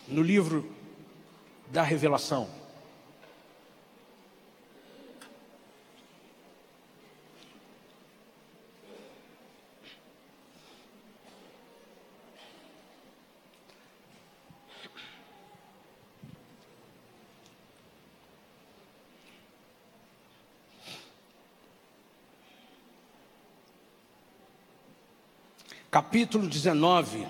no livro da Revelação. Capítulo 19.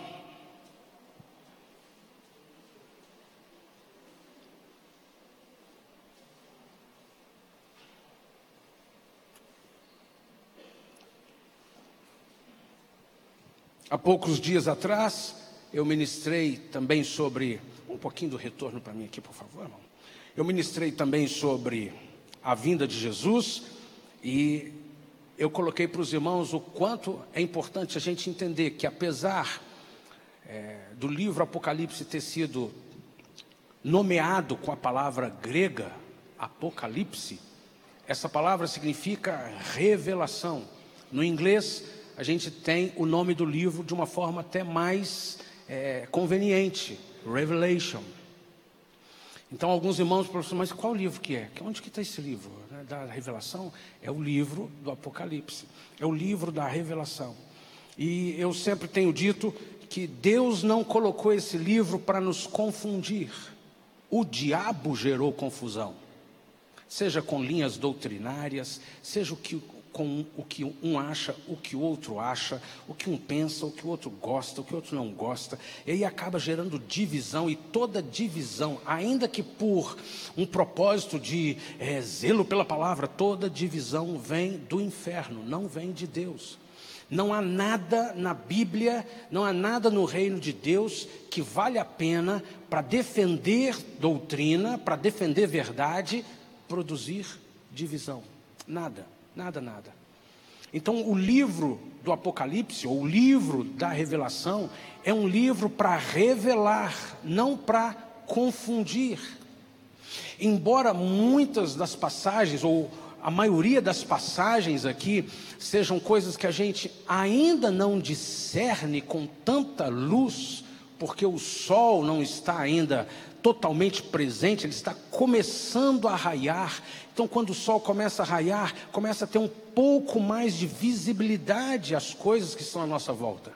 Há poucos dias atrás, eu ministrei também sobre... Um pouquinho do retorno para mim aqui, por favor, irmão. Eu ministrei também sobre a vinda de Jesus e eu coloquei para os irmãos o quanto é importante a gente entender que apesar do livro Apocalipse ter sido nomeado com a palavra grega, Apocalipse, essa palavra significa revelação. No inglês, a gente tem o nome do livro de uma forma até mais conveniente, Revelation. Então alguns irmãos falam assim, mas qual livro que é? Onde que está esse livro? Da revelação? É o livro do Apocalipse, é o livro da revelação. E eu sempre tenho dito que Deus não colocou esse livro para nos confundir. O diabo gerou confusão, seja com linhas doutrinárias, seja com o que um acha, o que o outro acha, o que um pensa, o que o outro gosta, o que o outro não gosta, e aí acaba gerando divisão, e toda divisão, ainda que por um propósito de zelo pela palavra, toda divisão vem do inferno, não vem de Deus. Não há nada na Bíblia, não há nada no reino de Deus que vale a pena para defender doutrina, para defender verdade, produzir divisão. Nada. Nada. Então o livro do Apocalipse, ou o livro da revelação, é um livro para revelar, não para confundir. Embora muitas das passagens, ou a maioria das passagens aqui, sejam coisas que a gente ainda não discerne com tanta luz, porque o sol não está ainda totalmente presente, ele está começando a raiar. Então quando o sol começa a raiar, começa a ter um pouco mais de visibilidade às coisas que estão à nossa volta.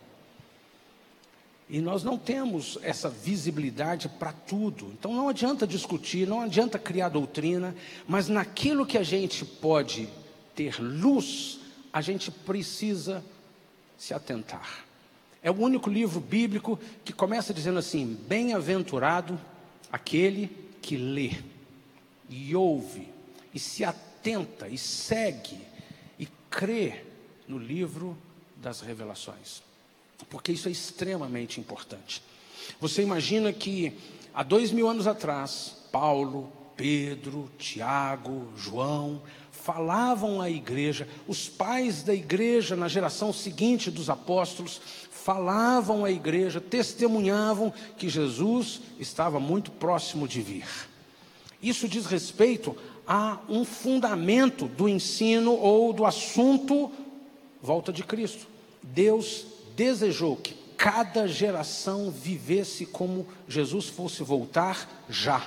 E nós não temos essa visibilidade para tudo. Então não adianta discutir, não adianta criar doutrina, mas naquilo que a gente pode ter luz, a gente precisa se atentar. É o único livro bíblico que começa dizendo assim: bem-aventurado aquele que lê, e ouve, e se atenta, e segue, e crê no livro das revelações. Porque isso é extremamente importante. Você imagina que há 2000 anos atrás, Paulo, Pedro, Tiago, João falavam à igreja, os pais da igreja na geração seguinte dos apóstolos falavam à igreja, testemunhavam que Jesus estava muito próximo de vir. Isso diz respeito a um fundamento do ensino ou do assunto volta de Cristo. Deus desejou que cada geração vivesse como Jesus fosse voltar já.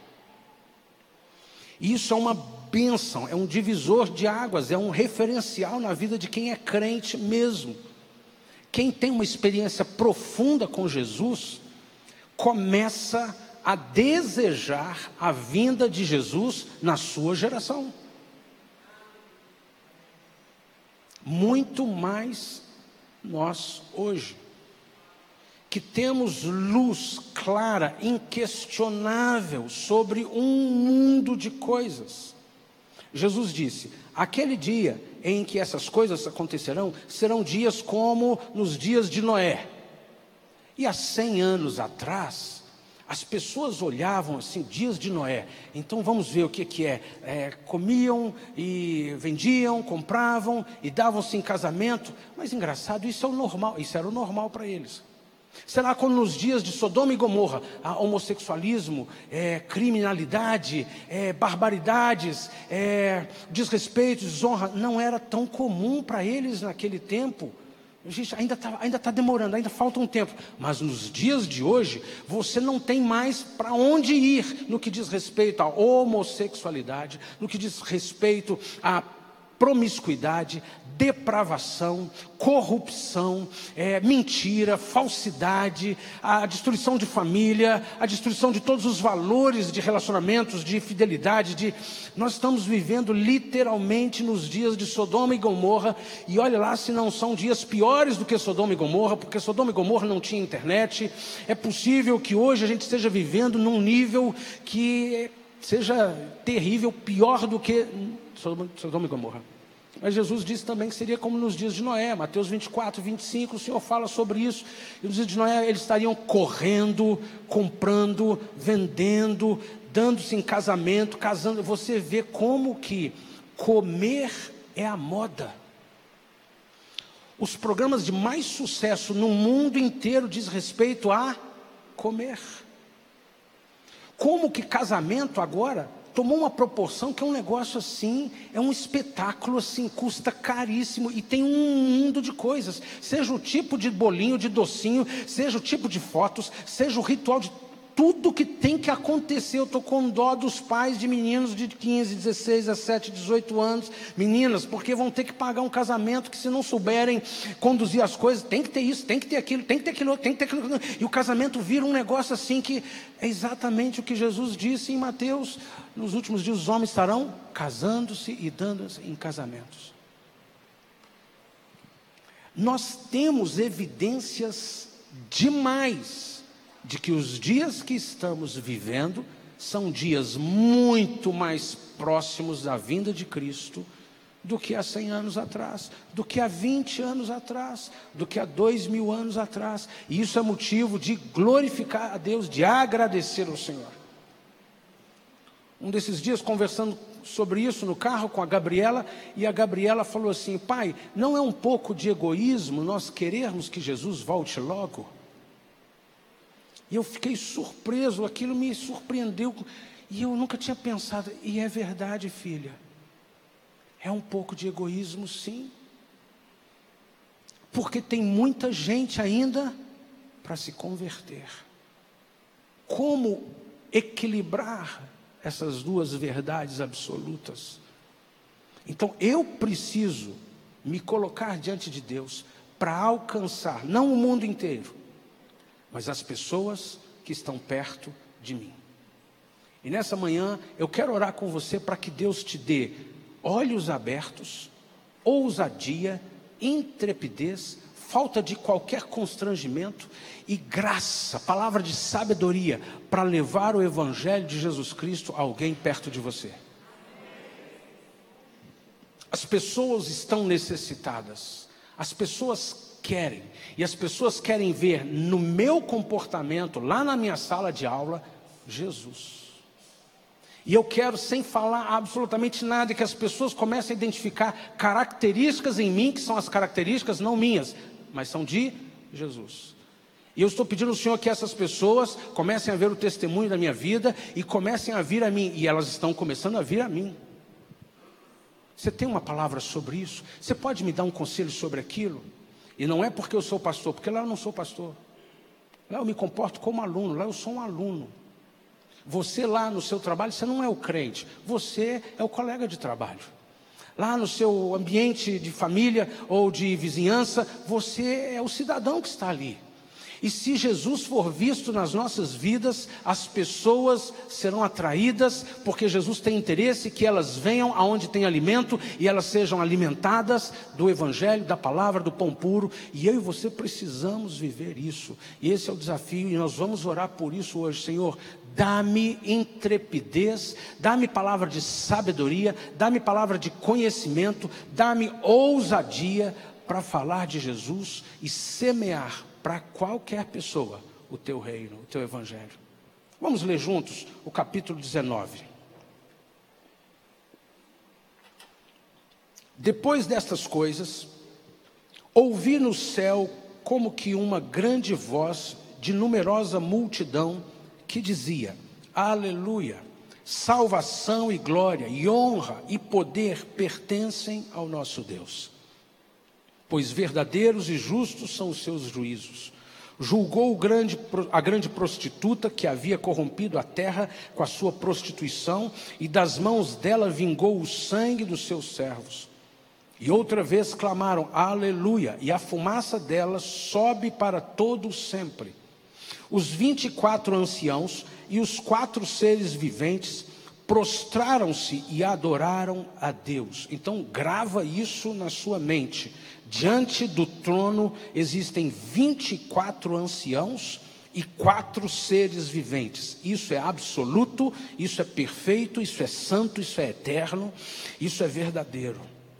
Isso é uma bênção, é um divisor de águas, é um referencial na vida de quem é crente mesmo. Quem tem uma experiência profunda com Jesus, começa a desejar a vinda de Jesus na sua geração. Muito mais nós hoje, que temos luz clara, inquestionável sobre um mundo de coisas. Jesus disse: aquele dia em que essas coisas acontecerão, serão dias como nos dias de Noé. E há 100 anos atrás, as pessoas olhavam assim, dias de Noé, então vamos ver o que é. Comiam e vendiam, compravam e davam-se em casamento. Mas engraçado, isso é o normal, isso era o normal para eles. Será quando nos dias de Sodoma e Gomorra, homossexualismo, criminalidade, barbaridades, desrespeito, desonra, não era tão comum para eles naquele tempo. Gente, ainda tá demorando, ainda falta um tempo. Mas nos dias de hoje, você não tem mais para onde ir no que diz respeito à homossexualidade, no que diz respeito à promiscuidade, depravação, corrupção, mentira, falsidade, a destruição de família, a destruição de todos os valores de relacionamentos, de fidelidade. Nós estamos vivendo literalmente nos dias de Sodoma e Gomorra, e olha lá se não são dias piores do que Sodoma e Gomorra, porque Sodoma e Gomorra não tinha internet. É possível que hoje a gente esteja vivendo num nível que seja terrível, pior do que Sodoma e Gomorra. Mas Jesus disse também que seria como nos dias de Noé. Mateus 24, 25, o Senhor fala sobre isso. E nos dias de Noé eles estariam correndo, comprando, vendendo, dando-se em casamento, casando. Você vê como que comer é a moda. Os programas de mais sucesso no mundo inteiro diz respeito a comer. Como que casamento agora tomou uma proporção que é um negócio assim, é um espetáculo assim, custa caríssimo e tem um mundo de coisas, seja o tipo de bolinho, de docinho, seja o tipo de fotos, seja o ritual de tudo que tem que acontecer. Eu estou com dó dos pais de meninos de 15, 16, 17, 18 anos, meninas, porque vão ter que pagar um casamento que se não souberem conduzir as coisas, tem que ter isso, tem que ter aquilo, tem que ter aquilo, tem que ter aquilo, e o casamento vira um negócio assim que é exatamente o que Jesus disse em Mateus: nos últimos dias os homens estarão casando-se e dando-se em casamentos. Nós temos evidências demais de que os dias que estamos vivendo são dias muito mais próximos da vinda de Cristo do que há 100 anos atrás, do que há 20 anos atrás, do que há 2000 anos atrás. E isso é motivo de glorificar a Deus, de agradecer ao Senhor. Um desses dias, conversando sobre isso no carro com a Gabriela, e a Gabriela falou assim: pai, não é um pouco de egoísmo nós querermos que Jesus volte logo? E eu fiquei surpreso, aquilo me surpreendeu, e eu nunca tinha pensado. E é verdade, filha, é um pouco de egoísmo, sim, porque tem muita gente ainda para se converter. Como equilibrar essas duas verdades absolutas? Então eu preciso me colocar diante de Deus para alcançar, não o mundo inteiro, mas as pessoas que estão perto de mim. E nessa manhã eu quero orar com você para que Deus te dê olhos abertos, ousadia, intrepidez, falta de qualquer constrangimento e graça, palavra de sabedoria para levar o Evangelho de Jesus Cristo a alguém perto de você. As pessoas estão necessitadas, as pessoas querem, e as pessoas querem ver no meu comportamento, lá na minha sala de aula, Jesus. E eu quero, sem falar absolutamente nada, que as pessoas comecem a identificar características em mim, que são as características não minhas, mas são de Jesus. E eu estou pedindo ao Senhor que essas pessoas comecem a ver o testemunho da minha vida e comecem a vir a mim, e elas estão começando a vir a mim. Você tem uma palavra sobre isso? Você pode me dar um conselho sobre aquilo? E não é porque eu sou pastor, porque lá eu não sou pastor. Lá eu me comporto como aluno, lá eu sou um aluno. Você lá no seu trabalho, você não é o crente, você é o colega de trabalho. Lá no seu ambiente de família ou de vizinhança, você é o cidadão que está ali. E se Jesus for visto nas nossas vidas, as pessoas serão atraídas, porque Jesus tem interesse que elas venham aonde tem alimento e elas sejam alimentadas do Evangelho, da palavra, do pão puro. E eu e você precisamos viver isso. E esse é o desafio, e nós vamos orar por isso hoje. Senhor, dá-me intrepidez, dá-me palavra de sabedoria, dá-me palavra de conhecimento, dá-me ousadia para falar de Jesus e semear para qualquer pessoa o teu reino, o teu evangelho. Vamos ler juntos o capítulo 19. Depois destas coisas, ouvi no céu como que uma grande voz de numerosa multidão que dizia: Aleluia, salvação e glória e honra e poder pertencem ao nosso Deus. pois verdadeiros e justos são os seus juízos. Julgou a grande prostituta que havia corrompido a terra com a sua prostituição, e das mãos dela vingou o sangue dos seus servos. E outra vez clamaram, aleluia, e a fumaça dela sobe para todo sempre. Os 24 anciãos e os 4 seres viventes prostraram-se e adoraram a Deus. Então grava isso na sua mente. Diante do trono existem 24 anciãos e 4 seres viventes. Isso é absoluto, isso é perfeito, isso é santo, isso é eterno, isso é verdadeiro.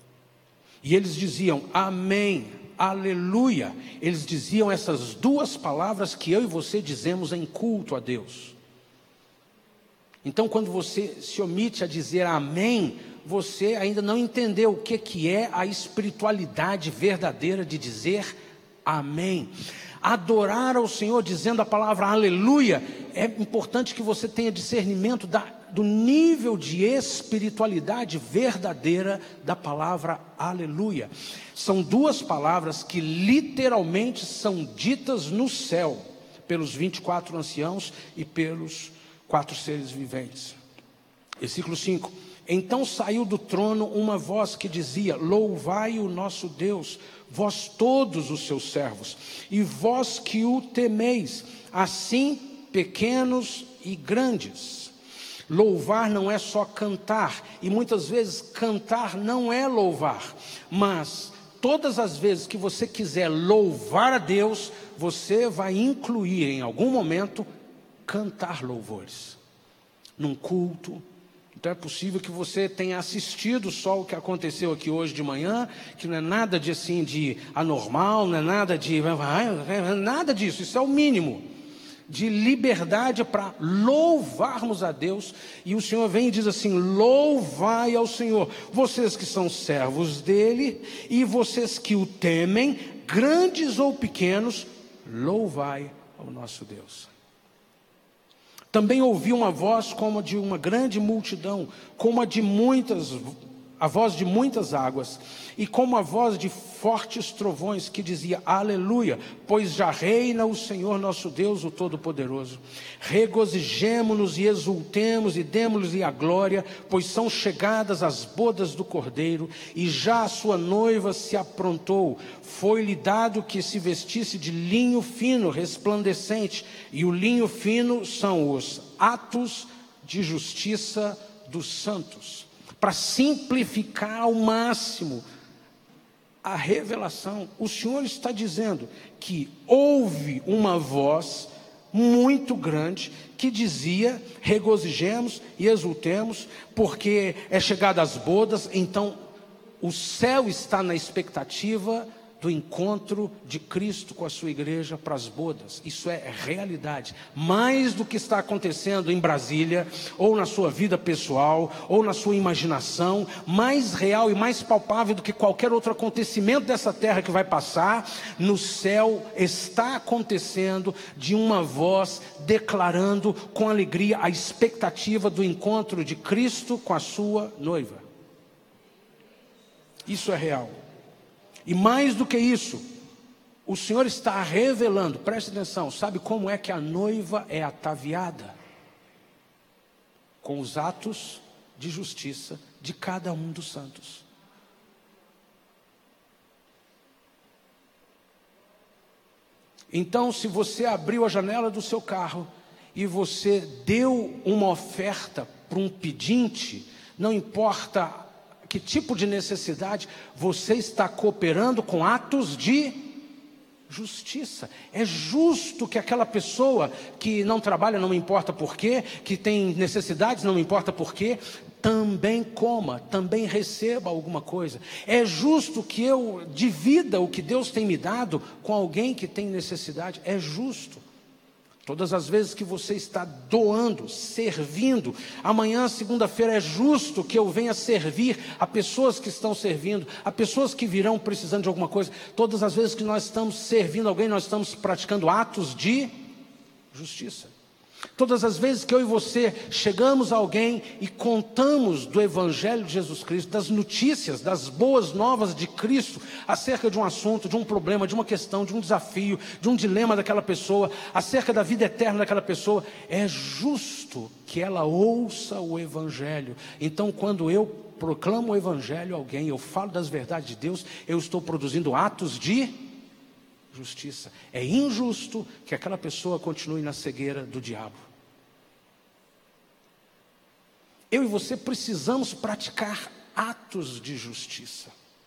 E eles diziam, amém, aleluia. Eles diziam essas 2 palavras que eu e você dizemos em culto a Deus. Então, quando você se omite a dizer amém, você ainda não entendeu o que é a espiritualidade verdadeira de dizer amém. Adorar ao Senhor dizendo a palavra aleluia, é importante que você tenha discernimento do nível de espiritualidade verdadeira da palavra aleluia. São 2 palavras que literalmente são ditas no céu, pelos 24 anciãos e pelos 4 seres viventes. Versículo 5. Então saiu do trono uma voz que dizia, louvai o nosso Deus, vós todos os seus servos, e vós que o temeis, assim pequenos e grandes. Louvar não é só cantar, e muitas vezes cantar não é louvar, mas todas as vezes que você quiser louvar a Deus, você vai incluir em algum momento cantar louvores, num culto. Então é possível que você tenha assistido só o que aconteceu aqui hoje de manhã, que não é nada de assim de anormal, não é nada de nada disso, isso é o mínimo de liberdade para louvarmos a Deus. E o Senhor vem e diz assim, louvai ao Senhor, vocês que são servos dele e vocês que o temem, grandes ou pequenos, louvai ao nosso Deus. Também ouvi uma voz como de uma grande multidão, como a voz de muitas águas, e como a voz de fortes trovões, que dizia, aleluia, pois já reina o Senhor nosso Deus, o Todo-Poderoso. Regozijemo-nos e exultemos e demo-lhes a glória, pois são chegadas as bodas do Cordeiro, e já a sua noiva se aprontou. Foi-lhe dado que se vestisse de linho fino, resplandecente, e o linho fino são os atos de justiça dos santos. Para simplificar ao máximo a revelação, o Senhor está dizendo que houve uma voz muito grande que dizia, regozijemos e exultemos, porque é chegada as bodas. Então o céu está na expectativa do encontro de Cristo com a sua igreja para as bodas. Isso é realidade, mais do que está acontecendo em Brasília, ou na sua vida pessoal, ou na sua imaginação, mais real e mais palpável do que qualquer outro acontecimento dessa terra que vai passar. No céu está acontecendo, de uma voz declarando com alegria a expectativa do encontro de Cristo com a sua noiva. Isso é real. E mais do que isso, o Senhor está revelando, preste atenção, sabe como é que a noiva é ataviada? Com os atos de justiça de cada um dos santos. Então, se você abriu a janela do seu carro e você deu uma oferta para um pedinte, não importa que tipo de necessidade, você está cooperando com atos de justiça. É justo que aquela pessoa que não trabalha, não me importa por quê, que tem necessidades, não me importa por quê, também coma, também receba alguma coisa. É justo que eu divida o que Deus tem me dado com alguém que tem necessidade. É justo. Todas as vezes que você está doando, servindo, amanhã, segunda-feira, é justo que eu venha servir a pessoas que estão servindo, a pessoas que virão precisando de alguma coisa. Todas as vezes que nós estamos servindo alguém, nós estamos praticando atos de justiça. Todas as vezes que eu e você chegamos a alguém e contamos do Evangelho de Jesus Cristo, das notícias, das boas novas de Cristo, acerca de um assunto, de um problema, de uma questão, de um desafio, de um dilema daquela pessoa, acerca da vida eterna daquela pessoa, é justo que ela ouça o Evangelho. Então, quando eu proclamo o Evangelho a alguém, eu falo das verdades de Deus, eu estou produzindo atos de justiça. É injusto que aquela pessoa continue na cegueira do diabo. Eu e você precisamos praticar atos de justiça.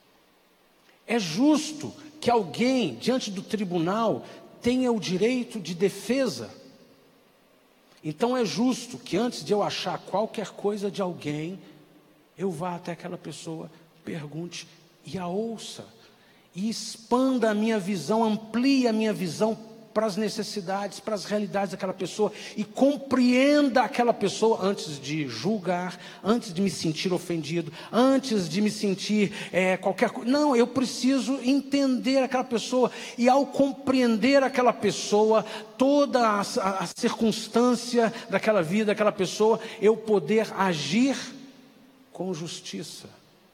É justo que alguém diante do tribunal tenha o direito de defesa. Então é justo que antes de eu achar qualquer coisa de alguém, eu vá até aquela pessoa, pergunte e a ouça. E expanda a minha visão, amplie a minha visão para as necessidades, para as realidades daquela pessoa, e compreenda aquela pessoa antes de julgar, antes de me sentir ofendido, antes de me sentir qualquer coisa. Não, eu preciso entender aquela pessoa, e ao compreender aquela pessoa, toda a circunstância daquela vida, daquela pessoa, eu poder agir com justiça.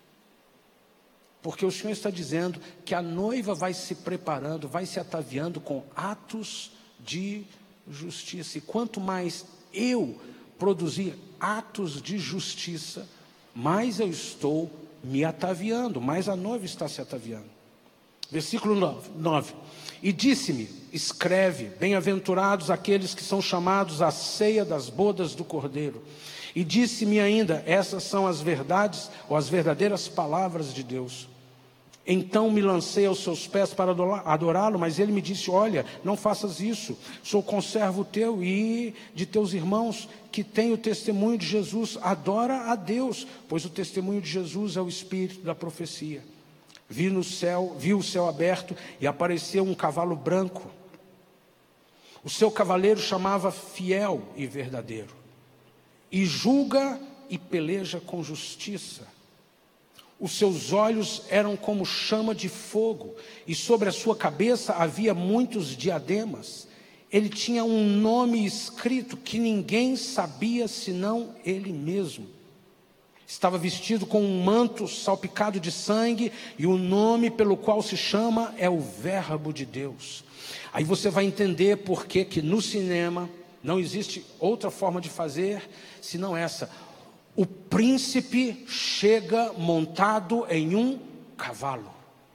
Porque o Senhor está dizendo que a noiva vai se preparando, vai se ataviando com atos de justiça. E quanto mais eu produzir atos de justiça, mais eu estou me ataviando, mais a noiva está se ataviando. Versículo 9. E disse-me, escreve, bem-aventurados aqueles que são chamados à ceia das bodas do Cordeiro. E disse-me ainda, essas são as verdades, ou as verdadeiras palavras de Deus. Então me lancei aos seus pés para adorá-lo, mas ele me disse, olha, não faças isso, sou conservo teu e de teus irmãos, que têm o testemunho de Jesus, adora a Deus, pois o testemunho de Jesus é o espírito da profecia. Vi o céu aberto e apareceu um cavalo branco. O seu cavaleiro chamava Fiel e Verdadeiro, e julga e peleja com justiça. Os seus olhos eram como chama de fogo, e sobre a sua cabeça havia muitos diademas. Ele tinha um nome escrito que ninguém sabia senão ele mesmo. Estava vestido com um manto salpicado de sangue, e o nome pelo qual se chama é o Verbo de Deus. Aí você vai entender por que no cinema não existe outra forma de fazer senão essa. O príncipe chega montado em um cavalo.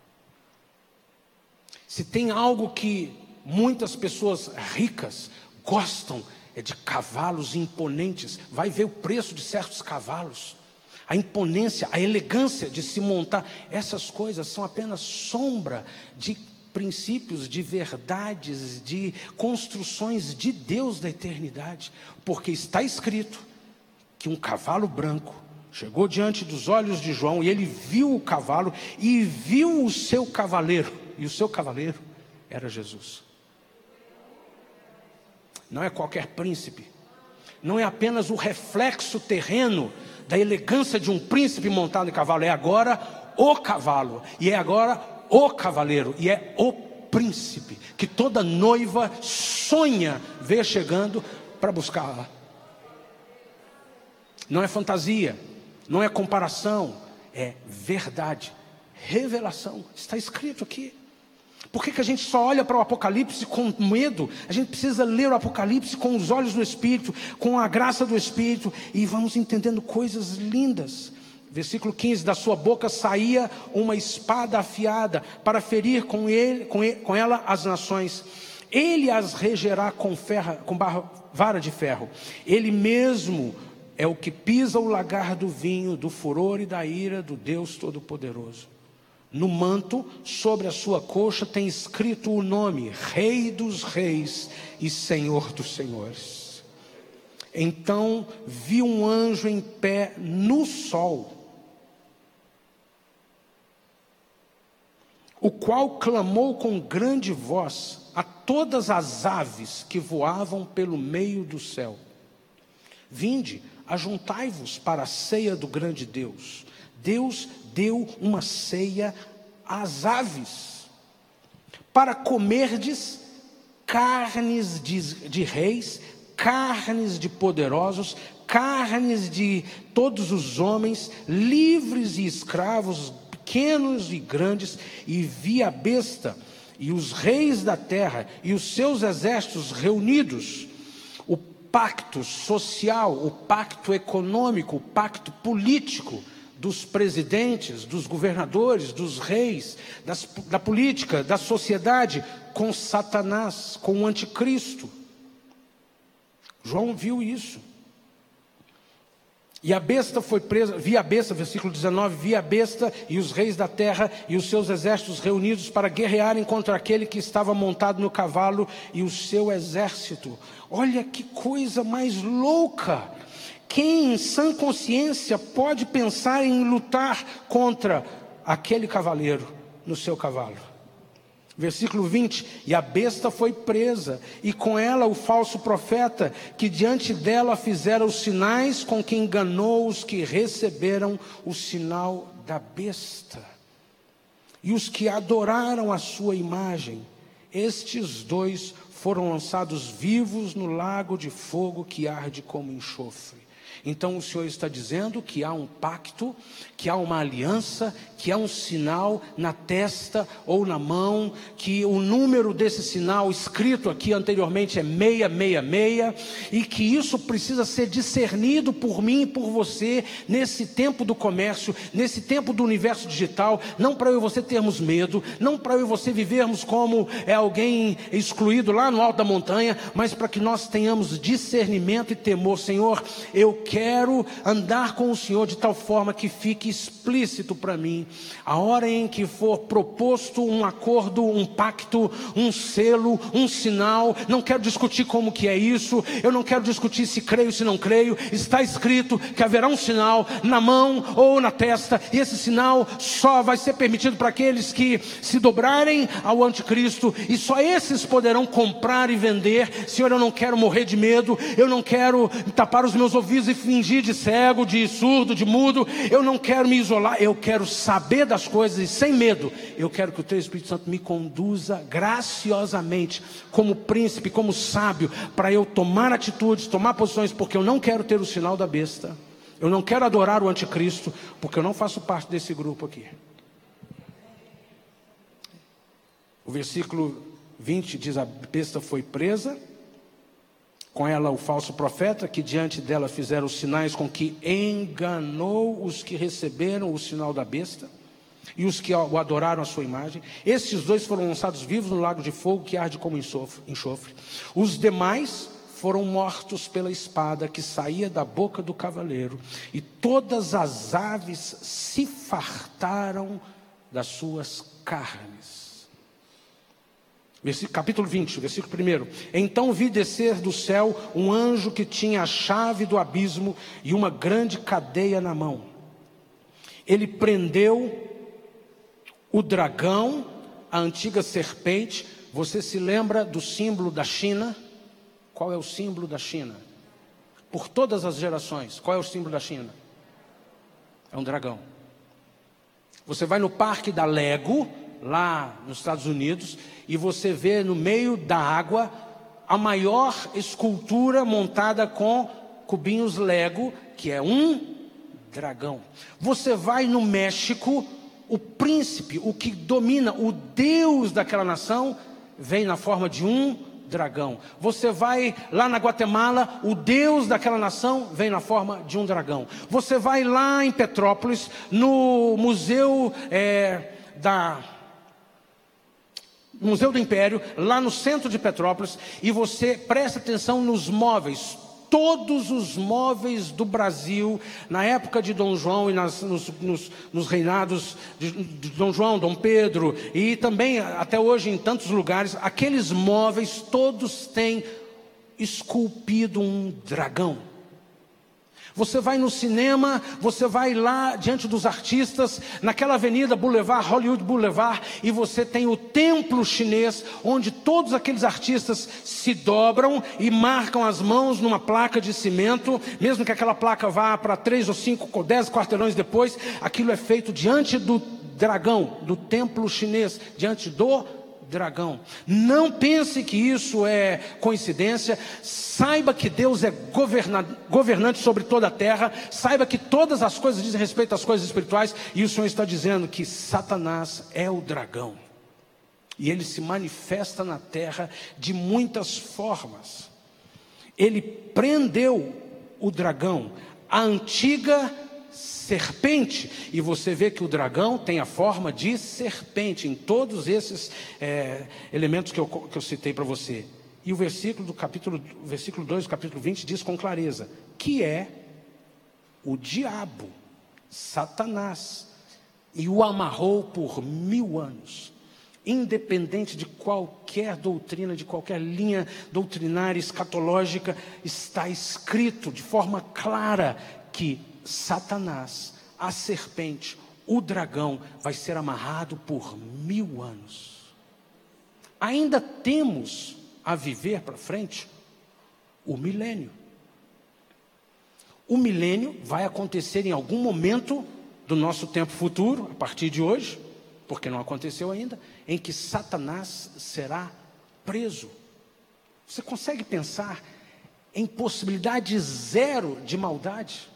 Se tem algo que muitas pessoas ricas gostam, é de cavalos imponentes. Vai ver o preço de certos cavalos. A imponência, a elegância de se montar. Essas coisas são apenas sombra de princípios, de verdades, de construções de Deus da eternidade. Porque está escrito que um cavalo branco chegou diante dos olhos de João, e ele viu o cavalo e viu o seu cavaleiro, e o seu cavaleiro era Jesus. Não é qualquer príncipe, não é apenas o reflexo terreno da elegância de um príncipe montado em cavalo, é agora o cavalo, e é agora o cavaleiro, e é o príncipe, que toda noiva sonha ver chegando para buscá-la. Não é fantasia, não é comparação, é verdade, revelação, está escrito aqui. Por que a gente só olha para o Apocalipse com medo? A gente precisa ler o Apocalipse com os olhos do Espírito, com a graça do Espírito, e vamos entendendo coisas lindas. Versículo 15, da sua boca saía uma espada afiada, para ferir com ela as nações. Ele as regerá com vara de ferro, ele mesmo é o que pisa o lagar do vinho, do furor e da ira do Deus Todo-Poderoso. No manto, sobre a sua coxa, tem escrito o nome, Rei dos Reis e Senhor dos Senhores. Então vi um anjo em pé no sol, o qual clamou com grande voz a todas as aves que voavam pelo meio do céu: vinde, ajuntai-vos para a ceia do grande Deus. Deus deu uma ceia às aves, para comerdes carnes de reis, carnes de poderosos, carnes de todos os homens, livres e escravos, pequenos e grandes, e vi a besta e os reis da terra e os seus exércitos reunidos. O pacto social, o pacto econômico, o pacto político dos presidentes, dos governadores, dos reis, da política, da sociedade, com Satanás, com o anticristo. João viu isso. E a besta foi presa, vi a besta, versículo 19, vi a besta e os reis da terra e os seus exércitos reunidos para guerrearem contra aquele que estava montado no cavalo e o seu exército. Olha que coisa mais louca! Quem em sã consciência pode pensar em lutar contra aquele cavaleiro no seu cavalo? Versículo 20, e a besta foi presa, e com ela o falso profeta, que diante dela fizera os sinais com que enganou os que receberam o sinal da besta. E os que adoraram a sua imagem, estes dois foram lançados vivos no lago de fogo que arde como enxofre. Então o Senhor está dizendo que há um pacto, que há uma aliança, que há um sinal na testa ou na mão, que o número desse sinal escrito aqui anteriormente é 666, e que isso precisa ser discernido por mim e por você nesse tempo do comércio, nesse tempo do universo digital, não para eu e você termos medo, não para eu e você vivermos como alguém excluído lá no alto da montanha, mas para que nós tenhamos discernimento e temor. Senhor, eu quero andar com o Senhor de tal forma que fique explícito para mim, a hora em que for proposto um acordo, um pacto, um selo, um sinal. Não quero discutir como que é isso, eu não quero discutir se creio, se não creio. Está escrito que haverá um sinal na mão ou na testa, e esse sinal só vai ser permitido para aqueles que se dobrarem ao anticristo, e só esses poderão comprar e vender. Senhor, eu não quero morrer de medo, eu não quero tapar os meus ouvidos e fingir de cego, de surdo, de mudo. Eu não quero me isolar, eu quero saber das coisas e sem medo. Eu quero que o Teu Espírito Santo me conduza graciosamente, como príncipe, como sábio, para eu tomar atitudes, tomar posições, porque eu não quero ter o sinal da besta, eu não quero adorar o anticristo, porque eu não faço parte desse grupo aqui. O versículo 20 diz: a besta foi presa, com ela o falso profeta, que diante dela fizeram os sinais com que enganou os que receberam o sinal da besta e os que o adoraram a sua imagem. Estes dois foram lançados vivos no lago de fogo que arde como enxofre. Os demais foram mortos pela espada que saía da boca do cavaleiro, e todas as aves se fartaram das suas carnes. Capítulo 20, versículo 1. Então vi descer do céu um anjo que tinha a chave do abismo e uma grande cadeia na mão. Ele prendeu o dragão, a antiga serpente. Você se lembra do símbolo da China? Qual é o símbolo da China? Por todas as gerações, qual é o símbolo da China? É um dragão. Você vai no parque da Lego, lá nos Estados Unidos, e você vê no meio da água a maior escultura montada com cubinhos Lego, que é um dragão. Você vai no México, o príncipe, o que domina, o Deus daquela nação, vem na forma de um dragão. Você vai lá na Guatemala, o Deus daquela nação vem na forma de um dragão. Você vai lá em Petrópolis, no Museu Museu do Império, lá no centro de Petrópolis, e você presta atenção nos móveis. Todos os móveis do Brasil, na época de Dom João e nos reinados de Dom João, Dom Pedro, e também até hoje em tantos lugares, aqueles móveis todos têm esculpido um dragão. Você vai no cinema, você vai lá diante dos artistas, naquela avenida Boulevard, Hollywood Boulevard, e você tem o templo chinês, onde todos aqueles artistas se dobram e marcam as mãos numa placa de cimento, mesmo que aquela placa vá para 3 ou 5 ou 10 quarteirões depois, aquilo é feito diante do dragão, do templo chinês, diante do dragão. Não pense que isso é coincidência. Saiba que Deus é governante sobre toda a terra. Saiba que todas as coisas dizem respeito às coisas espirituais. E o Senhor está dizendo que Satanás é o dragão. E ele se manifesta na terra de muitas formas. Ele prendeu o dragão, a antiga serpente, e você vê que o dragão tem a forma de serpente em todos esses elementos que eu citei para você. E o versículo 2 do capítulo 20 diz com clareza que é o diabo, Satanás, e o amarrou por 1000 anos. Independente de qualquer doutrina, de qualquer linha doutrinária, escatológica, está escrito de forma clara que Satanás, a serpente, o dragão, vai ser amarrado por 1000 anos. Ainda temos a viver para frente o milênio. O milênio vai acontecer em algum momento do nosso tempo futuro, a partir de hoje, porque não aconteceu ainda, em que Satanás será preso. Você consegue pensar em possibilidade zero de maldade?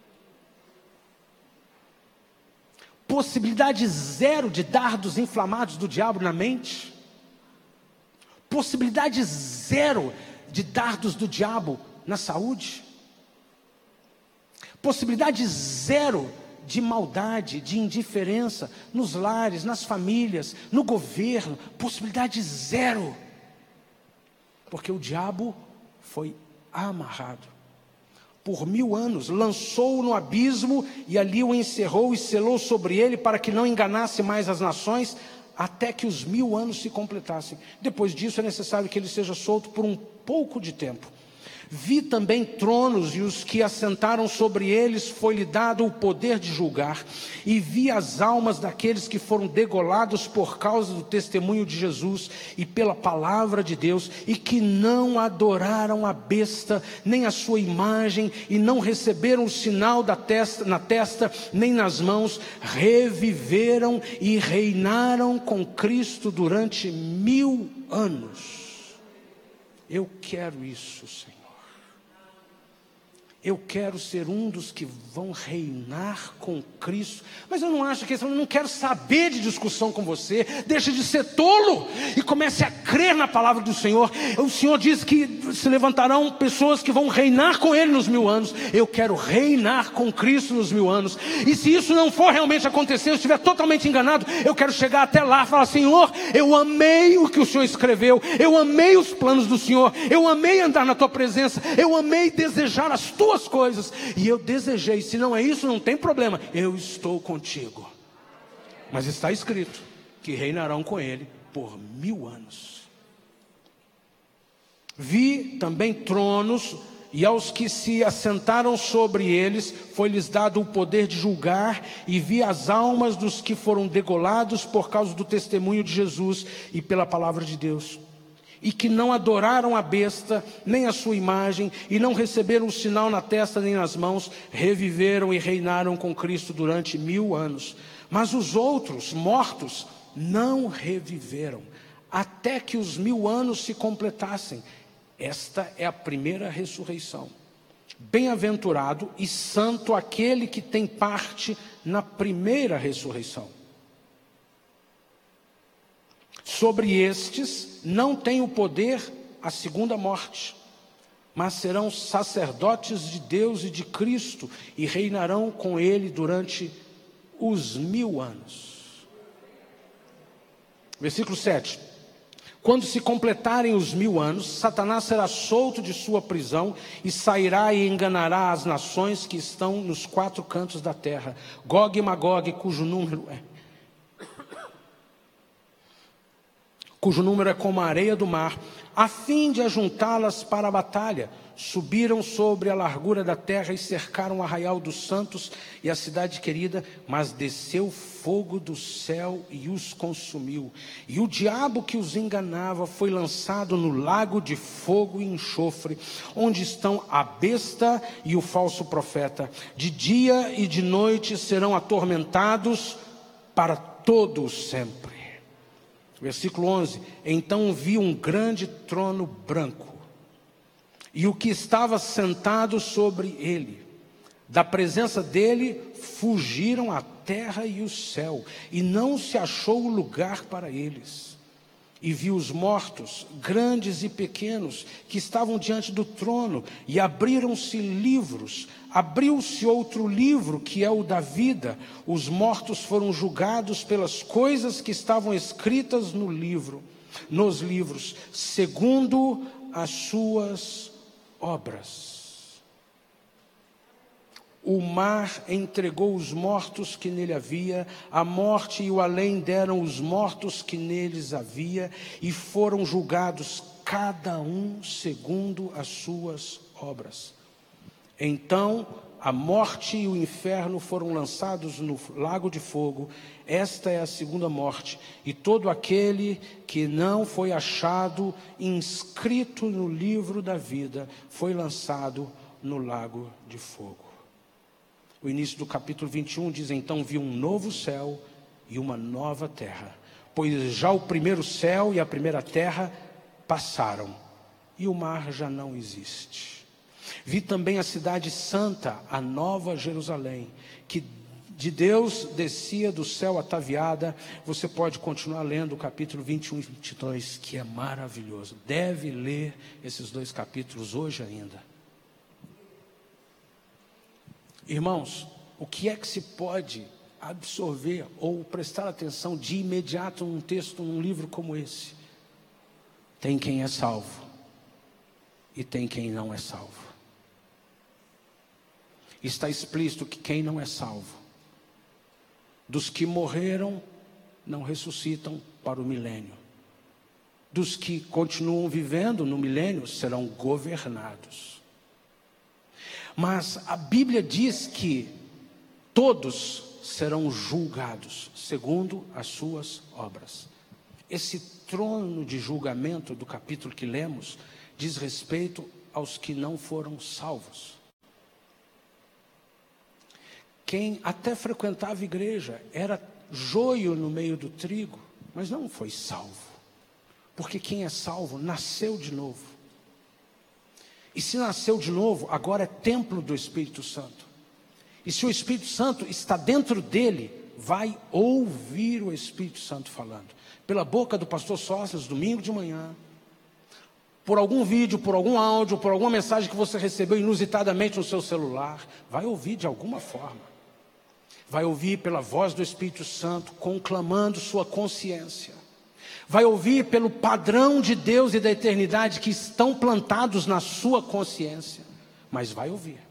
Possibilidade zero de dardos inflamados do diabo na mente? Possibilidade zero de dardos do diabo na saúde? Possibilidade zero de maldade, de indiferença nos lares, nas famílias, no governo? Possibilidade zero. Porque o diabo foi amarrado por 1000 anos, lançou-o no abismo e ali o encerrou e selou sobre ele para que não enganasse mais as nações, até que os 1000 anos se completassem. Depois disso é necessário que ele seja solto por um pouco de tempo. Vi também tronos, e os que assentaram sobre eles foi-lhe dado o poder de julgar. E vi as almas daqueles que foram degolados por causa do testemunho de Jesus e pela palavra de Deus, e que não adoraram a besta, nem a sua imagem, e não receberam o sinal na testa, nem nas mãos, reviveram e reinaram com Cristo durante 1000 anos. Eu quero isso, Senhor. Eu quero ser um dos que vão reinar com Cristo. Mas eu não acho que eu não quero saber de discussão com você. Deixe de ser tolo e comece a crer na palavra do Senhor. O Senhor diz que se levantarão pessoas que vão reinar com Ele nos 1000 anos. Eu quero reinar com Cristo nos 1000 anos. E se isso não for realmente acontecer, eu estiver totalmente enganado, eu quero chegar até lá e falar: Senhor, eu amei o que o Senhor escreveu, eu amei os planos do Senhor, eu amei andar na Tua presença, eu amei desejar as Tuas coisas, e eu desejei. Se não é isso, não tem problema, eu estou contigo. Mas está escrito que reinarão com Ele por 1000 anos. Vi também tronos, e aos que se assentaram sobre eles foi-lhes dado o poder de julgar, e vi as almas dos que foram degolados por causa do testemunho de Jesus e pela palavra de Deus, e que não adoraram a besta, nem a sua imagem, e não receberam o sinal na testa nem nas mãos, reviveram e reinaram com Cristo durante 1000 anos. Mas os outros, mortos, não reviveram, até que os 1000 anos se completassem. Esta é a primeira ressurreição. Bem-aventurado e santo aquele que tem parte na primeira ressurreição. Sobre estes não tem o poder a segunda morte, mas serão sacerdotes de Deus e de Cristo, e reinarão com Ele durante os 1000 anos. Versículo 7. Quando se completarem os 1000 anos, Satanás será solto de sua prisão e sairá e enganará as nações que estão nos 4 cantos da terra, Gog e Magog, cujo número é como a areia do mar, a fim de ajuntá-las para a batalha. Subiram sobre a largura da terra e cercaram o arraial dos santos e a cidade querida, mas desceu fogo do céu e os consumiu. E o diabo que os enganava foi lançado no lago de fogo e enxofre, onde estão a besta e o falso profeta. De dia e de noite serão atormentados para todo sempre. Versículo 11: então vi um grande trono branco, e o que estava sentado sobre ele. Da presença dele fugiram a terra e o céu, e não se achou lugar para eles. E vi os mortos, grandes e pequenos, que estavam diante do trono, e abriram-se livros. Abriu-se outro livro, que é o da vida. Os mortos foram julgados pelas coisas que estavam escritas nos livros, segundo as suas obras. O mar entregou os mortos que nele havia, a morte e o além deram os mortos que neles havia, e foram julgados cada um segundo as suas obras. Então a morte e o inferno foram lançados no lago de fogo. Esta é a segunda morte, e todo aquele que não foi achado inscrito no livro da vida foi lançado no lago de fogo. O início do capítulo 21 diz: então vi um novo céu e uma nova terra, pois já o primeiro céu e a primeira terra passaram, e o mar já não existe. Vi também a cidade santa, a nova Jerusalém, que de Deus descia do céu ataviada. Você pode continuar lendo o capítulo 21 e 22, que é maravilhoso. Deve ler esses 2 capítulos hoje ainda. Irmãos, o que é que se pode absorver ou prestar atenção de imediato num texto, num livro como esse? Tem quem é salvo e tem quem não é salvo. Está explícito que quem não é salvo, dos que morreram, não ressuscitam para o milênio. Dos que continuam vivendo no milênio, serão governados. Mas a Bíblia diz que todos serão julgados segundo as suas obras. Esse trono de julgamento do capítulo que lemos diz respeito aos que não foram salvos. Quem até frequentava a igreja, era joio no meio do trigo, mas não foi salvo. Porque quem é salvo nasceu de novo. E se nasceu de novo, agora é templo do Espírito Santo. E se o Espírito Santo está dentro dele, vai ouvir o Espírito Santo falando. Pela boca do pastor Sócias, domingo de manhã. Por algum vídeo, por algum áudio, por alguma mensagem que você recebeu inusitadamente no seu celular. Vai ouvir de alguma forma. Vai ouvir pela voz do Espírito Santo, conclamando sua consciência. Vai ouvir pelo padrão de Deus e da eternidade que estão plantados na sua consciência. Mas vai ouvir.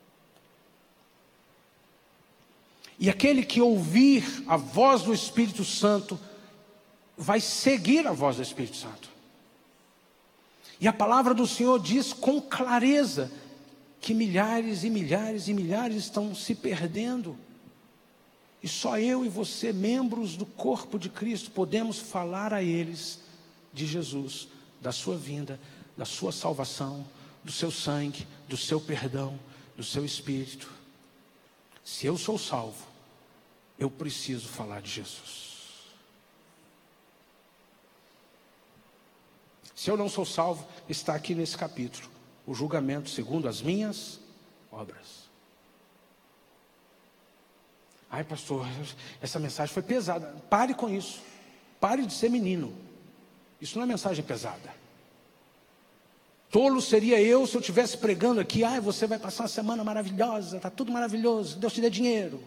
E aquele que ouvir a voz do Espírito Santo, vai seguir a voz do Espírito Santo. E a palavra do Senhor diz com clareza que milhares e milhares e milhares estão se perdendo. E só eu e você, membros do corpo de Cristo, podemos falar a eles de Jesus, da sua vinda, da sua salvação, do seu sangue, do seu perdão, do seu Espírito. Se eu sou salvo, eu preciso falar de Jesus. Se eu não sou salvo, está aqui nesse capítulo, o julgamento segundo as minhas obras. Ai, pastor, essa mensagem foi pesada. Pare com isso. Pare de ser menino. Isso não é mensagem pesada. Tolo seria eu se eu estivesse pregando aqui: ai, você vai passar uma semana maravilhosa, está tudo maravilhoso, Deus te dê dinheiro.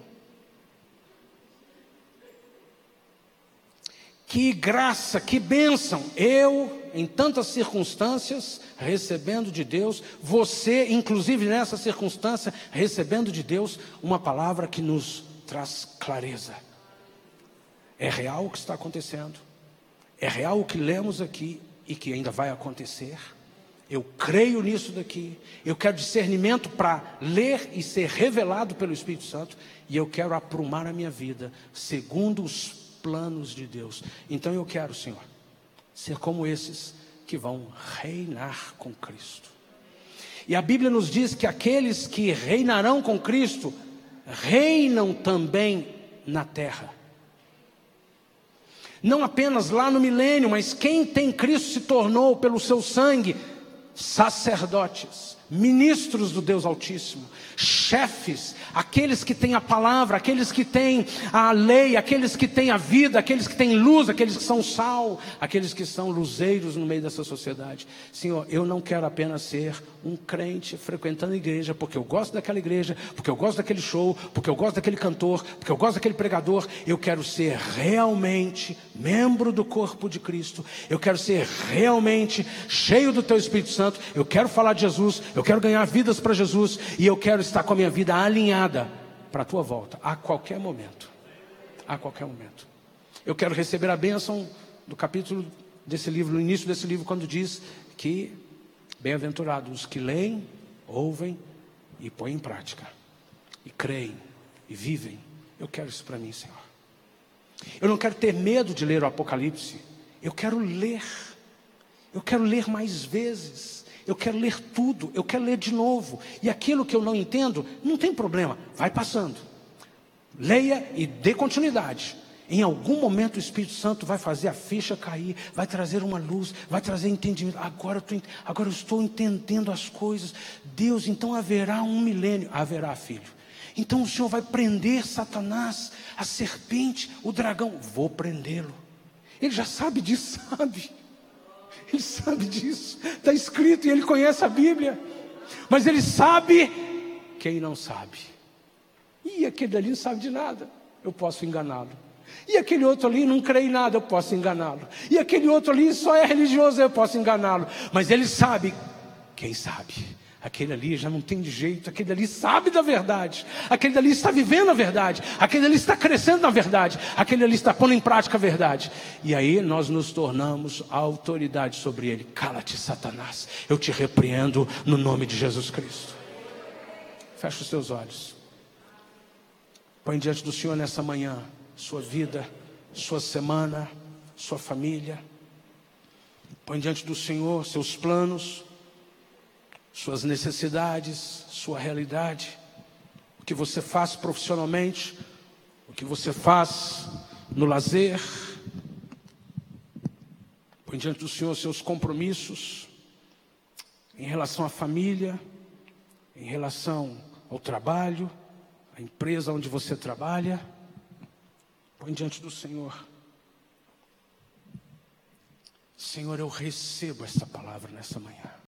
Que graça, que bênção. Eu, em tantas circunstâncias, recebendo de Deus, você, inclusive nessa circunstância, recebendo de Deus uma palavra que nos traz clareza. É real o que está acontecendo. É real o que lemos aqui e que ainda vai acontecer. Eu creio nisso daqui. Eu quero discernimento para ler e ser revelado pelo Espírito Santo. E eu quero aprumar a minha vida segundo os planos de Deus. Então eu quero, Senhor, ser como esses que vão reinar com Cristo. E a Bíblia nos diz que aqueles que reinarão com Cristo reinam também na terra. Não apenas lá no milênio, mas quem tem Cristo se tornou pelo seu sangue sacerdotes, ministros do Deus Altíssimo, chefes, aqueles que têm a palavra, aqueles que têm a lei, aqueles que têm a vida, aqueles que têm luz, aqueles que são sal, aqueles que são luzeiros no meio dessa sociedade. Senhor, eu não quero apenas ser um crente frequentando a igreja, porque eu gosto daquela igreja, porque eu gosto daquele show, porque eu gosto daquele cantor, porque eu gosto daquele pregador. Eu quero ser realmente membro do corpo de Cristo. Eu quero ser realmente cheio do Teu Espírito Santo. Eu quero falar de Jesus, eu quero ganhar vidas para Jesus, e eu quero estar com a minha vida alinhada para a Tua volta, a qualquer momento. A qualquer momento. Eu quero receber a bênção do capítulo desse livro, no início desse livro, quando diz que bem-aventurados os que leem, ouvem e põem em prática, e creem e vivem. Eu quero isso para mim, Senhor. Eu não quero ter medo de ler o Apocalipse. Eu quero ler mais vezes. Eu quero ler tudo, eu quero ler de novo. E aquilo que eu não entendo, não tem problema, vai passando. Leia e dê continuidade. Em algum momento o Espírito Santo vai fazer a ficha cair, vai trazer uma luz, vai trazer entendimento. Agora eu estou entendendo as coisas. Deus, então haverá um milênio. Haverá, filho. Então o Senhor vai prender Satanás, a serpente, o dragão. Vou prendê-lo. Ele já sabe disso, sabe? Ele sabe disso, está escrito, e ele conhece a Bíblia. Mas ele sabe quem não sabe. E aquele ali não sabe de nada, eu posso enganá-lo. E aquele outro ali não crê em nada, eu posso enganá-lo. E aquele outro ali só é religioso, eu posso enganá-lo. Mas ele sabe, quem sabe? Aquele ali já não tem de jeito, aquele ali sabe da verdade, aquele ali está vivendo a verdade, aquele ali está crescendo na verdade, aquele ali está pondo em prática a verdade. E aí nós nos tornamos a autoridade sobre ele. Cala-te, Satanás, eu te repreendo no nome de Jesus Cristo. Feche os seus olhos. Põe diante do Senhor nessa manhã sua vida, sua semana, sua família. Põe diante do Senhor seus planos, suas necessidades, sua realidade, o que você faz profissionalmente, o que você faz no lazer. Põe diante do Senhor seus compromissos em relação à família, em relação ao trabalho, à empresa onde você trabalha. Põe diante do Senhor. Senhor, eu recebo essa palavra nessa manhã.